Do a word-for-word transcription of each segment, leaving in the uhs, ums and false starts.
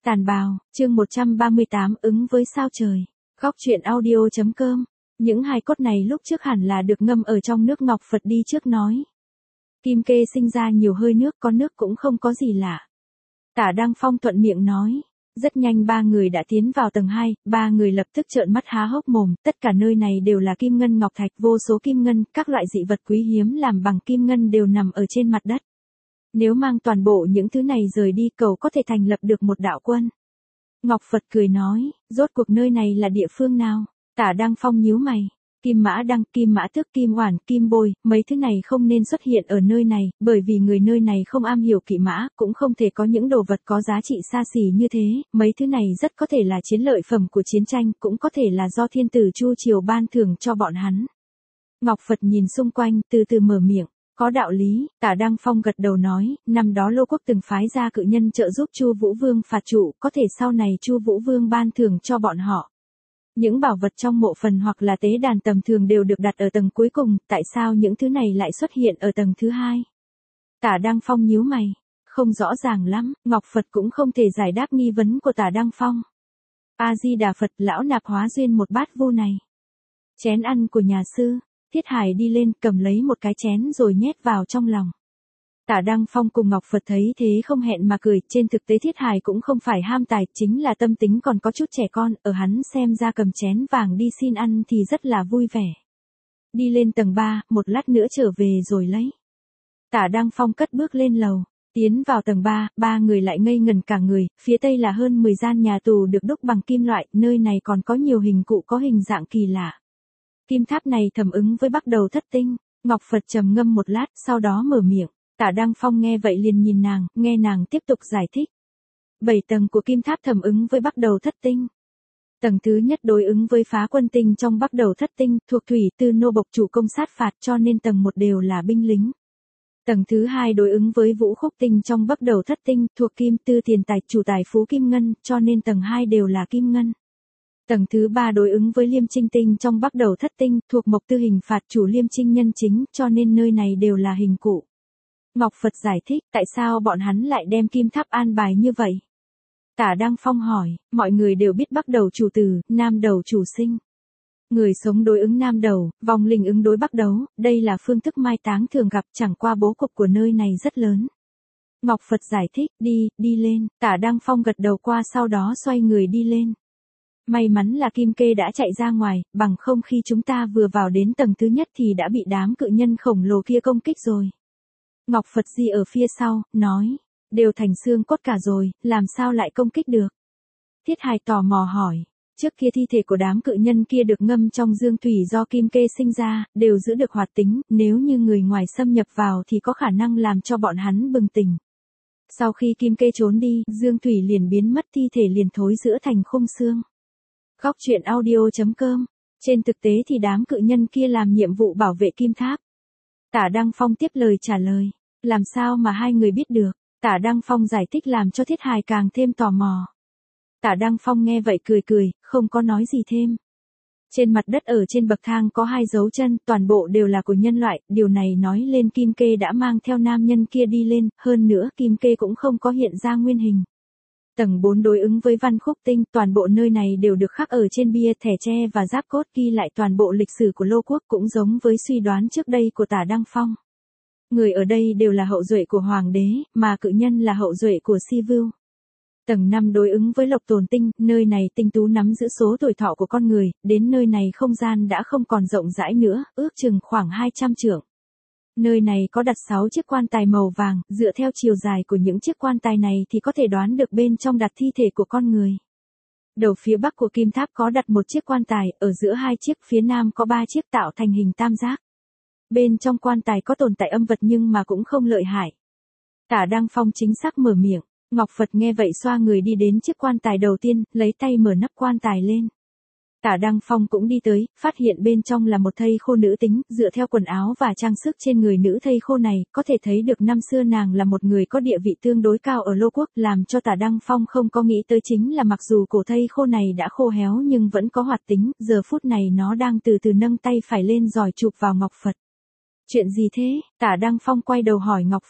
Tàn bào, chương một trăm ba mươi tám ứng với sao trời. Góc truyện audio chấm com. Những hài cốt này lúc trước hẳn là được ngâm ở trong nước. Ngọc Phật đi trước nói. Kim kê sinh ra nhiều hơi nước, có nước cũng không có gì lạ. Tả Đăng Phong thuận miệng nói. Rất nhanh ba người đã tiến vào tầng hai, ba người lập tức trợn mắt há hốc mồm, tất cả nơi này đều là kim ngân ngọc thạch, vô số kim ngân, các loại dị vật quý hiếm làm bằng kim ngân đều nằm ở trên mặt đất. Nếu mang toàn bộ những thứ này rời đi, cậu có thể thành lập được một đạo quân. Ngọc Phật cười nói, rốt cuộc nơi này là địa phương nào? Tả Đăng Phong nhíu mày. Kim mã đăng, kim mã tước, kim oản, kim bôi, mấy thứ này không nên xuất hiện ở nơi này, bởi vì người nơi này không am hiểu kỵ mã, cũng không thể có những đồ vật có giá trị xa xỉ như thế, mấy thứ này rất có thể là chiến lợi phẩm của chiến tranh, cũng có thể là do thiên tử Chu Triều ban thưởng cho bọn hắn. Ngọc Phật nhìn xung quanh, từ từ mở miệng. Có đạo lý, Tả Đăng Phong gật đầu nói, năm đó Lô Quốc từng phái ra cự nhân trợ giúp Chu Vũ Vương phạt trụ, có thể sau này Chu Vũ Vương ban thưởng cho bọn họ. Những bảo vật trong mộ phần hoặc là tế đàn tầm thường đều được đặt ở tầng cuối cùng, tại sao những thứ này lại xuất hiện ở tầng thứ hai? Tả Đăng Phong nhíu mày, không rõ ràng lắm, Ngọc Phật cũng không thể giải đáp nghi vấn của Tả Đăng Phong. A-di-đà Phật, lão nạp hóa duyên một bát vu này. Chén ăn của nhà sư. Thiết Hải đi lên cầm lấy một cái chén rồi nhét vào trong lòng. Tả Đăng Phong cùng Ngọc Phật thấy thế không hẹn mà cười, trên thực tế Thiết Hải cũng không phải ham tài, chính là tâm tính còn có chút trẻ con, ở hắn xem ra cầm chén vàng đi xin ăn thì rất là vui vẻ. Đi lên tầng ba, một lát nữa trở về rồi lấy. Tả Đăng Phong cất bước lên lầu, tiến vào tầng ba, ba người lại ngây ngần cả người, phía tây là hơn mười gian nhà tù được đúc bằng kim loại, nơi này còn có nhiều hình cụ có hình dạng kỳ lạ. Kim tháp này thầm ứng với bắt đầu thất tinh. Ngọc Phật trầm ngâm một lát, sau đó mở miệng. Tả Đăng Phong nghe vậy liền nhìn nàng, nghe nàng tiếp tục giải thích. Bảy tầng của kim tháp thầm ứng với bắt đầu thất tinh. Tầng thứ nhất đối ứng với phá quân tinh trong bắt đầu thất tinh, thuộc thủy tư nô bộc chủ công sát phạt, cho nên tầng một đều là binh lính. Tầng thứ hai đối ứng với vũ khúc tinh trong bắt đầu thất tinh, thuộc kim tư tiền tài chủ tài phú kim ngân, cho nên tầng hai đều là kim ngân. Tầng thứ ba đối ứng với liêm trinh tinh trong bắt đầu thất tinh, thuộc mộc tư hình phạt chủ liêm trinh nhân chính, cho nên nơi này đều là hình cụ. Ngọc Phật giải thích, tại sao bọn hắn lại đem kim tháp an bài như vậy? Tả Đăng Phong hỏi, mọi người đều biết bắc đầu chủ tử, nam đầu chủ sinh. Người sống đối ứng nam đầu, vong linh ứng đối bắc đấu, đây là phương thức mai táng thường gặp, chẳng qua bố cục của nơi này rất lớn. Ngọc Phật giải thích, đi, đi lên, Tả Đăng Phong gật đầu qua sau đó xoay người đi lên. May mắn là Kim Kê đã chạy ra ngoài, bằng không khi chúng ta vừa vào đến tầng thứ nhất thì đã bị đám cự nhân khổng lồ kia công kích rồi. Ngọc Phật Di ở phía sau, nói, đều thành xương cốt cả rồi, làm sao lại công kích được? Thiết Hải tò mò hỏi, trước kia thi thể của đám cự nhân kia được ngâm trong dương thủy do Kim Kê sinh ra, đều giữ được hoạt tính, nếu như người ngoài xâm nhập vào thì có khả năng làm cho bọn hắn bừng tỉnh. Sau khi Kim Kê trốn đi, dương thủy liền biến mất, thi thể liền thối rữa thành khung xương. Góc truyện audio chấm com. Trên thực tế thì đám cự nhân kia làm nhiệm vụ bảo vệ kim tháp. Tả Đăng Phong tiếp lời trả lời. Làm sao mà hai người biết được? Tả Đăng Phong giải thích làm cho Thiết Hải càng thêm tò mò. Tả Đăng Phong nghe vậy cười cười, không có nói gì thêm. Trên mặt đất ở trên bậc thang có hai dấu chân, toàn bộ đều là của nhân loại, điều này nói lên Kim Kê đã mang theo nam nhân kia đi lên, hơn nữa Kim Kê cũng không có hiện ra nguyên hình. Tầng bốn đối ứng với văn khúc tinh, toàn bộ nơi này đều được khắc ở trên bia thẻ tre và giáp cốt ghi lại toàn bộ lịch sử của Lô Quốc, cũng giống với suy đoán trước đây của Tả Đăng Phong. Người ở đây đều là hậu duệ của hoàng đế, mà cự nhân là hậu duệ của Si Vưu. Tầng năm đối ứng với lộc tồn tinh, nơi này tinh tú nắm giữ số tuổi thọ của con người, đến nơi này không gian đã không còn rộng rãi nữa, ước chừng khoảng hai trăm trượng. Nơi này có đặt sáu chiếc quan tài màu vàng, dựa theo chiều dài của những chiếc quan tài này thì có thể đoán được bên trong đặt thi thể của con người. Đầu phía bắc của kim tháp có đặt một chiếc quan tài, ở giữa hai chiếc, phía nam có ba chiếc tạo thành hình tam giác. Bên trong quan tài có tồn tại âm vật nhưng mà cũng không lợi hại. Tả Đăng Phong chính xác mở miệng, Ngọc Phật nghe vậy xoa người đi đến chiếc quan tài đầu tiên, lấy tay mở nắp quan tài lên. Tả Đăng Phong cũng đi tới, phát hiện bên trong là một thây khô nữ tính, dựa theo quần áo và trang sức trên người nữ thây khô này, có thể thấy được năm xưa nàng là một người có địa vị tương đối cao ở Lô Quốc, làm cho Tả Đăng Phong không có nghĩ tới chính là mặc dù cổ thây khô này đã khô héo nhưng vẫn có hoạt tính, giờ phút này nó đang từ từ nâng tay phải lên giỏi chụp vào Ngọc Phật. Chuyện gì thế? Tả Đăng Phong quay đầu hỏi Ngọc Phật.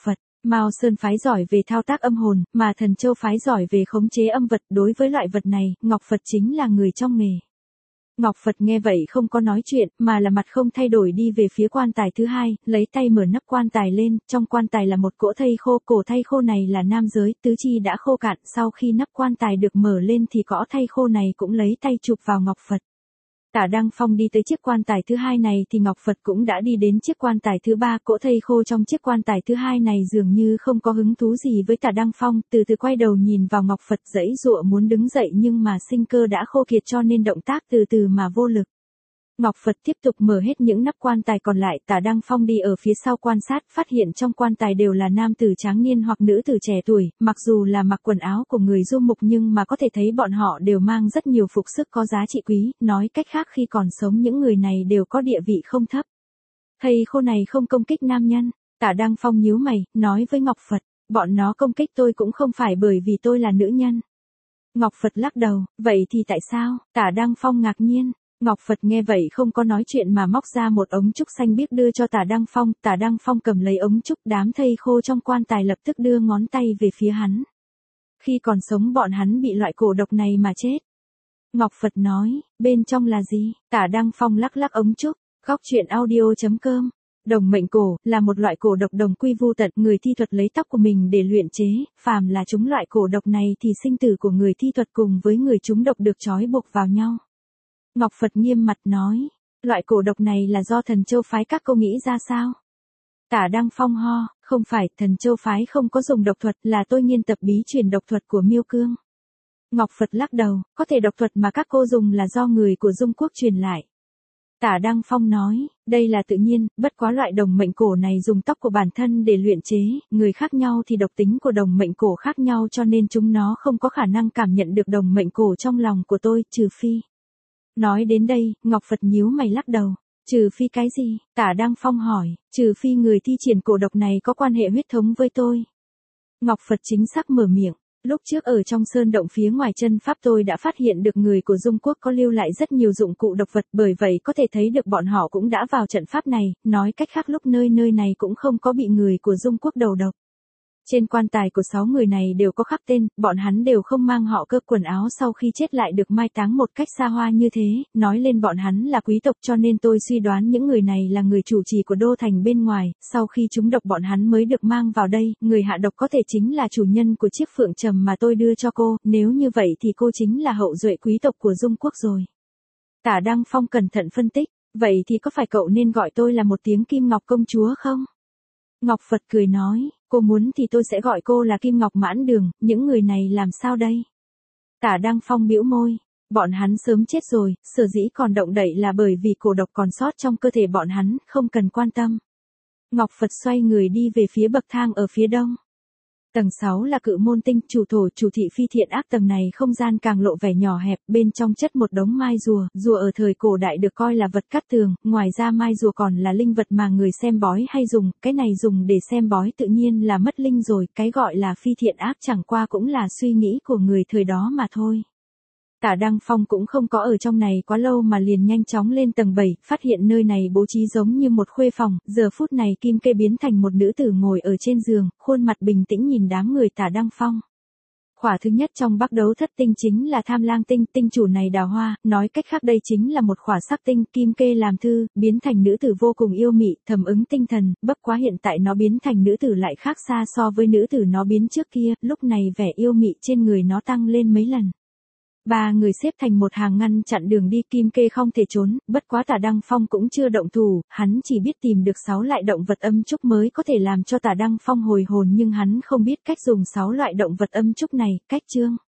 Mao Sơn phái giỏi về thao tác âm hồn, mà Thần Châu phái giỏi về khống chế âm vật, đối với loại vật này, Ngọc Phật chính là người trong nghề. Ngọc Phật nghe vậy không có nói chuyện, mà là mặt không thay đổi đi về phía quan tài thứ hai, lấy tay mở nắp quan tài lên, trong quan tài là một cỗ thây khô, cổ thây khô này là nam giới, tứ chi đã khô cạn, sau khi nắp quan tài được mở lên thì cỗ thây khô này cũng lấy tay chụp vào Ngọc Phật. Tả Đăng Phong đi tới chiếc quan tài thứ hai này thì Ngọc Phật cũng đã đi đến chiếc quan tài thứ ba, cỗ thây khô trong chiếc quan tài thứ hai này dường như không có hứng thú gì với Tả Đăng Phong, từ từ quay đầu nhìn vào Ngọc Phật giãy giụa muốn đứng dậy nhưng mà sinh cơ đã khô kiệt cho nên động tác từ từ mà vô lực. Ngọc Phật tiếp tục mở hết những nắp quan tài còn lại, Tả Đăng Phong đi ở phía sau quan sát, phát hiện trong quan tài đều là nam tử tráng niên hoặc nữ tử trẻ tuổi, mặc dù là mặc quần áo của người du mục nhưng mà có thể thấy bọn họ đều mang rất nhiều phục sức có giá trị quý, nói cách khác khi còn sống những người này đều có địa vị không thấp. Thầy khô này không công kích nam nhân, Tả Đăng Phong nhíu mày, nói với Ngọc Phật, bọn nó công kích tôi cũng không phải bởi vì tôi là nữ nhân. Ngọc Phật lắc đầu, vậy thì tại sao? Tả Đăng Phong ngạc nhiên. Ngọc Phật nghe vậy không có nói chuyện mà móc ra một ống trúc xanh biếc đưa cho Tả Đăng Phong, Tả Đăng Phong cầm lấy ống trúc, đám thây khô trong quan tài lập tức đưa ngón tay về phía hắn. Khi còn sống bọn hắn bị loại cổ độc này mà chết. Ngọc Phật nói, bên trong là gì? Tả Đăng Phong lắc lắc ống trúc, góc truyện audio chấm com. Đồng mệnh cổ, là một loại cổ độc đồng quy vu tận, người thi thuật lấy tóc của mình để luyện chế, phàm là chúng loại cổ độc này thì sinh tử của người thi thuật cùng với người chúng độc được trói buộc vào nhau. Ngọc Phật nghiêm mặt nói, loại cổ độc này là do Thần Châu phái các cô nghĩ ra sao? Tả Đăng Phong ho, không phải, Thần Châu phái không có dùng độc thuật, là tôi nghiên tập bí truyền độc thuật của Miêu Cương. Ngọc Phật lắc đầu, có thể độc thuật mà các cô dùng là do người của Dung Quốc truyền lại. Tả Đăng Phong nói, đây là tự nhiên, bất quá loại đồng mệnh cổ này dùng tóc của bản thân để luyện chế, người khác nhau thì độc tính của đồng mệnh cổ khác nhau cho nên chúng nó không có khả năng cảm nhận được đồng mệnh cổ trong lòng của tôi, trừ phi. Nói đến đây, Ngọc Phật nhíu mày lắc đầu, trừ phi cái gì? Tả Đăng Phong hỏi, trừ phi người thi triển cổ độc này có quan hệ huyết thống với tôi. Ngọc Phật chính xác mở miệng. Lúc trước ở trong sơn động phía ngoài chân pháp tôi đã phát hiện được người của Dung Quốc có lưu lại rất nhiều dụng cụ độc vật, bởi vậy có thể thấy được bọn họ cũng đã vào trận pháp này, nói cách khác lúc nơi nơi này cũng không có bị người của Dung Quốc đầu độc. Trên quan tài của sáu người này đều có khắc tên, bọn hắn đều không mang họ cơ, quần áo sau khi chết lại được mai táng một cách xa hoa như thế, nói lên bọn hắn là quý tộc cho nên tôi suy đoán những người này là người chủ trì của đô thành bên ngoài, sau khi chúng độc bọn hắn mới được mang vào đây, người hạ độc có thể chính là chủ nhân của chiếc phượng trầm mà tôi đưa cho cô, nếu như vậy thì cô chính là hậu duệ quý tộc của Dung Quốc rồi. Tả Đăng Phong cẩn thận phân tích, vậy thì có phải cậu nên gọi tôi là một tiếng Kim Ngọc công chúa không? Ngọc Phật cười nói, cô muốn thì tôi sẽ gọi cô là Kim Ngọc Mãn Đường, những người này làm sao đây? Tả Đăng Phong bĩu môi, bọn hắn sớm chết rồi, sở dĩ còn động đậy là bởi vì cổ độc còn sót trong cơ thể bọn hắn, không cần quan tâm. Ngọc Phật xoay người đi về phía bậc thang ở phía đông. Tầng sáu là Cự Môn Tinh, chủ thổ chủ thị phi thiện ác, tầng này không gian càng lộ vẻ nhỏ hẹp, bên trong chất một đống mai rùa, rùa ở thời cổ đại được coi là vật cát tường, ngoài ra mai rùa còn là linh vật mà người xem bói hay dùng, cái này dùng để xem bói tự nhiên là mất linh rồi, cái gọi là phi thiện ác chẳng qua cũng là suy nghĩ của người thời đó mà thôi. Tả Đăng Phong cũng không có ở trong này quá lâu mà liền nhanh chóng lên tầng bảy, phát hiện nơi này bố trí giống như một khuê phòng, giờ phút này Kim Kê biến thành một nữ tử ngồi ở trên giường, khuôn mặt bình tĩnh nhìn đám người Tả Đăng Phong. Khỏa thứ nhất trong Bắc Đấu Thất Tinh chính là Tham Lang Tinh, tinh chủ này đào hoa, nói cách khác đây chính là một khỏa sắc tinh, Kim Kê làm thư, biến thành nữ tử vô cùng yêu mị, thầm ứng tinh thần, bất quá hiện tại nó biến thành nữ tử lại khác xa so với nữ tử nó biến trước kia, lúc này vẻ yêu mị trên người nó tăng lên mấy lần. Ba người xếp thành một hàng ngăn chặn đường đi, Kim Kê không thể trốn, bất quá Tả Đăng Phong cũng chưa động thủ, hắn chỉ biết tìm được sáu loại động vật âm trúc mới có thể làm cho Tả Đăng Phong hồi hồn nhưng hắn không biết cách dùng sáu loại động vật âm trúc này, cách chương.